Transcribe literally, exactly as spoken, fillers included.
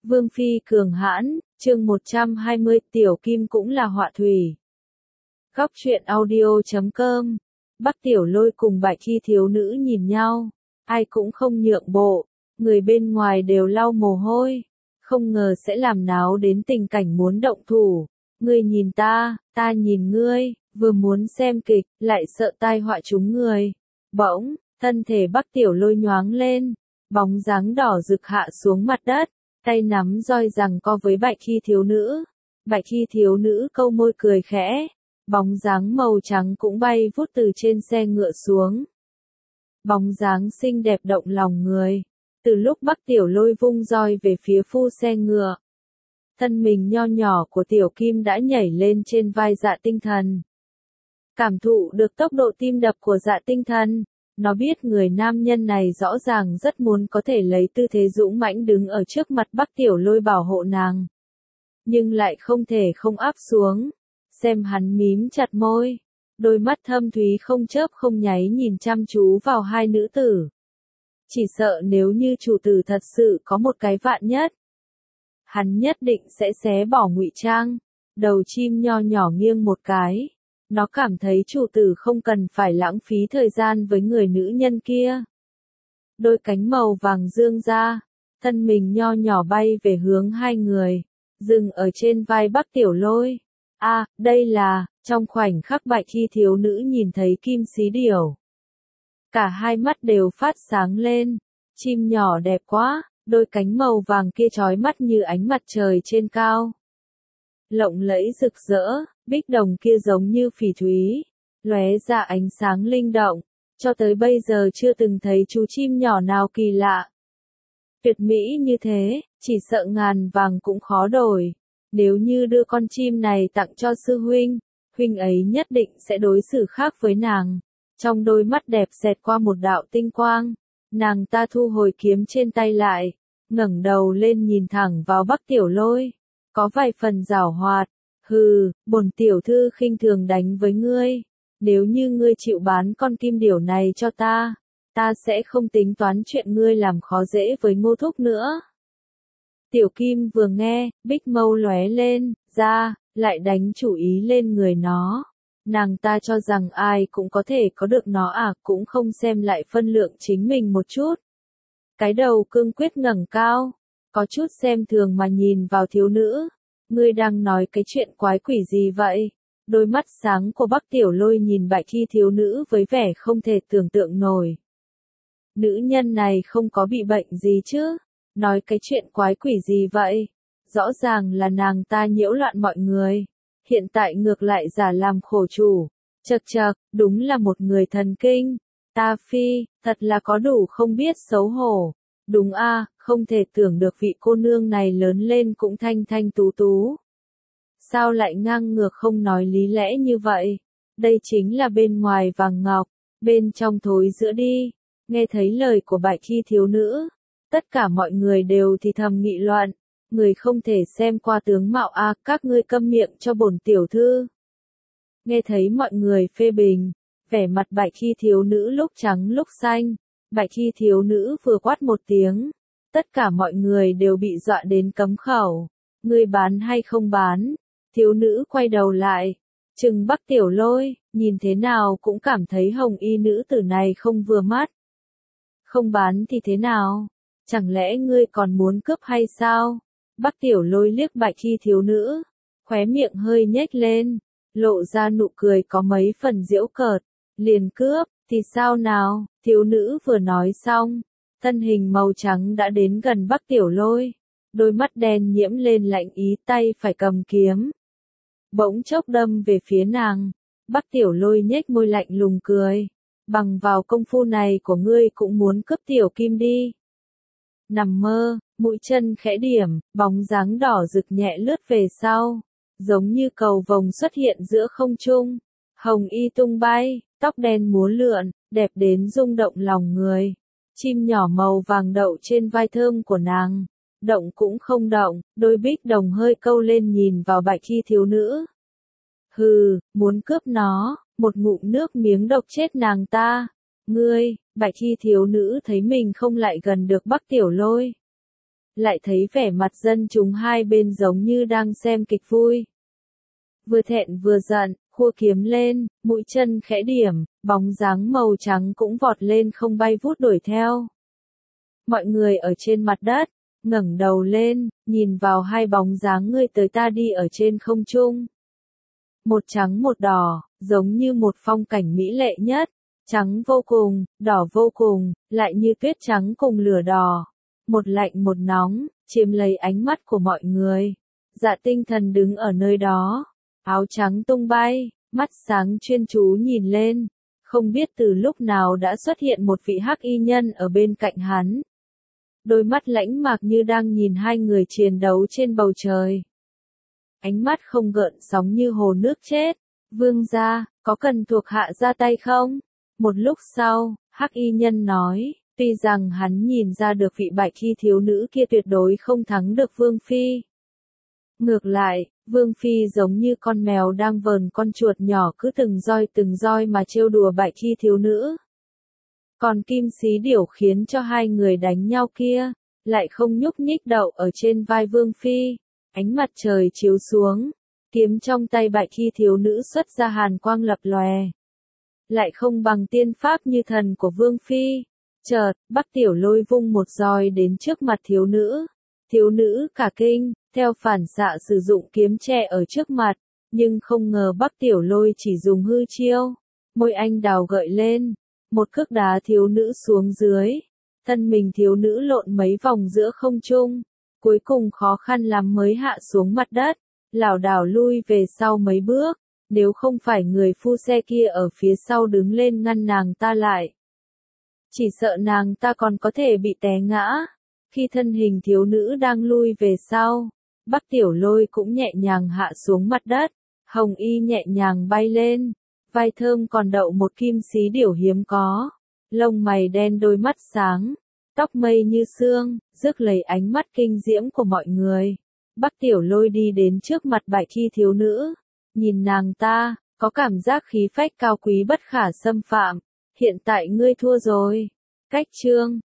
Vương phi cường hãn, chương một trăm hai mươi, Tiểu Kim cũng là họa thủy. Góc truyện audio chấm com. Bắc Tiểu Lôi cùng Bạch Chi thiếu nữ nhìn nhau, ai cũng không nhượng bộ, người bên ngoài đều lau mồ hôi, không ngờ sẽ làm náo đến tình cảnh muốn động thủ. Ngươi nhìn ta, ta nhìn ngươi, vừa muốn xem kịch, lại sợ tai họa chúng người. Bỗng, thân thể Bắc Tiểu Lôi nhoáng lên, bóng dáng đỏ rực hạ xuống mặt đất, tay nắm roi giằng co với Bạch Chi thiếu nữ. Bạch Chi thiếu nữ câu môi cười khẽ, bóng dáng màu trắng cũng bay vút từ trên xe ngựa xuống. Bóng dáng xinh đẹp động lòng người. Từ lúc Bắc Tiểu Lôi vung roi về phía phu xe ngựa, thân mình nho nhỏ của Tiểu Kim đã nhảy lên trên vai Dạ Tinh Thần. Cảm thụ được tốc độ tim đập của Dạ Tinh Thần, nó biết người nam nhân này rõ ràng rất muốn có thể lấy tư thế dũng mãnh đứng ở trước mặt Bắc Tiểu Lôi bảo hộ nàng. Nhưng lại không thể không áp xuống. Xem hắn mím chặt môi, đôi mắt thâm thúy không chớp không nháy nhìn chăm chú vào hai nữ tử. Chỉ sợ nếu như chủ tử thật sự có một cái vạn nhất, hắn nhất định sẽ xé bỏ ngụy trang. Đầu chim nho nhỏ nghiêng một cái, nó cảm thấy chủ tử không cần phải lãng phí thời gian với người nữ nhân kia. Đôi cánh màu vàng dương ra, thân mình nho nhỏ bay về hướng hai người, dừng ở trên vai Bắc Tiểu Lôi. A, à, đây là, trong khoảnh khắc Bạch Chi thiếu nữ nhìn thấy kim xí điểu. Cả hai mắt đều phát sáng lên, chim nhỏ đẹp quá, đôi cánh màu vàng kia chói mắt như ánh mặt trời trên cao. Lộng lẫy rực rỡ, bích đồng kia giống như phỉ thúy, lóe ra ánh sáng linh động, cho tới bây giờ chưa từng thấy chú chim nhỏ nào kỳ lạ. Tuyệt mỹ như thế, chỉ sợ ngàn vàng cũng khó đổi. Nếu như đưa con chim này tặng cho sư huynh, huynh ấy nhất định sẽ đối xử khác với nàng. Trong đôi mắt đẹp xẹt qua một đạo tinh quang, nàng ta thu hồi kiếm trên tay lại, ngẩng đầu lên nhìn thẳng vào Bắc Tiểu Lôi, có vài phần giảo hoạt. Hừ, bổn tiểu thư khinh thường đánh với ngươi, nếu như ngươi chịu bán con kim điểu này cho ta, ta sẽ không tính toán chuyện ngươi làm khó dễ với Ngô thúc nữa. Tiểu Kim vừa nghe, bích mâu lóe lên, ra, lại đánh chủ ý lên người nó. Nàng ta cho rằng ai cũng có thể có được nó à, cũng không xem lại phân lượng chính mình một chút. Cái đầu cương quyết ngẩng cao, có chút xem thường mà nhìn vào thiếu nữ. Ngươi đang nói cái chuyện quái quỷ gì vậy? Đôi mắt sáng của Bắc Tiểu Lôi nhìn Bạch Chi thiếu nữ với vẻ không thể tưởng tượng nổi. Nữ nhân này không có bị bệnh gì chứ? Nói cái chuyện quái quỷ gì vậy? Rõ ràng là nàng ta nhiễu loạn mọi người. Hiện tại ngược lại giả làm khổ chủ. Chậc chậc, đúng là một người thần kinh. Ta phi, thật là có đủ không biết xấu hổ. Đúng a, à, không thể tưởng được vị cô nương này lớn lên cũng thanh thanh tú tú. Sao lại ngang ngược không nói lý lẽ như vậy? Đây chính là bên ngoài vàng ngọc, bên trong thối giữa đi. Nghe thấy lời của Bạch Chi thiếu nữ, tất cả mọi người đều thì thầm nghị luận, người không thể xem qua tướng mạo a, à, các ngươi câm miệng cho bổn tiểu thư. Nghe thấy mọi người phê bình, vẻ mặt Bạch Chi thiếu nữ lúc trắng lúc xanh, Bạch Chi thiếu nữ vừa quát một tiếng, tất cả mọi người đều bị dọa đến cấm khẩu. Ngươi bán hay không bán? Thiếu nữ quay đầu lại, trừng Bắc Tiểu Lôi, nhìn thế nào cũng cảm thấy hồng y nữ tử này không vừa mắt. Không bán thì thế nào? Chẳng lẽ ngươi còn muốn cướp hay sao? Bắc Tiểu Lôi liếc Bạch Chi thiếu nữ, khóe miệng hơi nhếch lên, lộ ra nụ cười có mấy phần giễu cợt. Liền cướp, thì sao nào? Thiếu nữ vừa nói xong, thân hình màu trắng đã đến gần Bắc Tiểu Lôi, đôi mắt đen nhiễm lên lạnh ý, tay phải cầm kiếm. Bỗng chốc đâm về phía nàng. Bắc Tiểu Lôi nhếch môi lạnh lùng cười. Bằng vào công phu này của ngươi cũng muốn cướp Tiểu Kim đi. Nằm mơ, mũi chân khẽ điểm, bóng dáng đỏ rực nhẹ lướt về sau, giống như cầu vồng xuất hiện giữa không trung. Hồng y tung bay, tóc đen múa lượn, đẹp đến rung động lòng người. Chim nhỏ màu vàng đậu trên vai thơm của nàng, động cũng không động, đôi bích đồng hơi câu lên nhìn vào Bạch Chi thiếu nữ. Hừ, muốn cướp nó, một ngụm nước miếng độc chết nàng ta. Ngươi, Bạch Chi thiếu nữ thấy mình không lại gần được Bắc Tiểu Lôi. lại thấy vẻ mặt dân chúng hai bên giống như đang xem kịch vui. Vừa thẹn vừa giận, khua kiếm lên, mũi chân khẽ điểm, bóng dáng màu trắng cũng vọt lên không bay vút đuổi theo. Mọi người ở trên mặt đất, ngẩng đầu lên, nhìn vào hai bóng dáng người tới ta đi ở trên không trung. Một trắng một đỏ, giống như một phong cảnh mỹ lệ nhất, trắng vô cùng, đỏ vô cùng, lại như tuyết trắng cùng lửa đỏ. Một lạnh một nóng, chiếm lấy ánh mắt của mọi người. Dạ Tinh Thần đứng ở nơi đó, áo trắng tung bay, mắt sáng chuyên chú nhìn lên, không biết từ lúc nào đã xuất hiện một vị hắc y nhân ở bên cạnh hắn. Đôi mắt lãnh mạc như đang nhìn hai người chiến đấu trên bầu trời. Ánh mắt không gợn sóng như hồ nước chết. Vương gia, có cần thuộc hạ ra tay không? Một lúc sau, hắc y nhân nói, tuy rằng hắn nhìn ra được vị bạch y thiếu nữ kia tuyệt đối không thắng được Vương Phi. Ngược lại, Vương Phi giống như con mèo đang vờn con chuột nhỏ cứ từng roi từng roi mà trêu đùa bạch y thiếu nữ. Còn kim xí điểu khiến cho hai người đánh nhau kia, lại không nhúc nhích đậu ở trên vai Vương Phi. Ánh mặt trời chiếu xuống, kiếm trong tay bạch y thiếu nữ xuất ra hàn quang lập lòe. Lại không bằng tiên pháp như thần của Vương Phi. Chợt, Bắc Tiểu Lôi vung một roi đến trước mặt thiếu nữ. Thiếu nữ cả kinh, theo phản xạ sử dụng kiếm tre ở trước mặt, nhưng không ngờ Bắc Tiểu Lôi chỉ dùng hư chiêu. Môi anh đào gợi lên, một cước đá thiếu nữ xuống dưới. Thân mình thiếu nữ lộn mấy vòng giữa không trung, cuối cùng khó khăn lắm mới hạ xuống mặt đất, lảo đảo lui về sau mấy bước. Nếu không phải người phu xe kia ở phía sau đứng lên ngăn nàng ta lại, chỉ sợ nàng ta còn có thể bị té ngã. Khi thân hình thiếu nữ đang lui về sau, Bắc Tiểu Lôi cũng nhẹ nhàng hạ xuống mặt đất, hồng y nhẹ nhàng bay lên, vai thơm còn đậu một kim xí điểu hiếm có, lông mày đen đôi mắt sáng, tóc mây như sương, rước lấy ánh mắt kinh diễm của mọi người. Bắc Tiểu Lôi đi đến trước mặt bạch y thiếu nữ, nhìn nàng ta, có cảm giác khí phách cao quý bất khả xâm phạm. Hiện tại ngươi thua rồi. Cách chương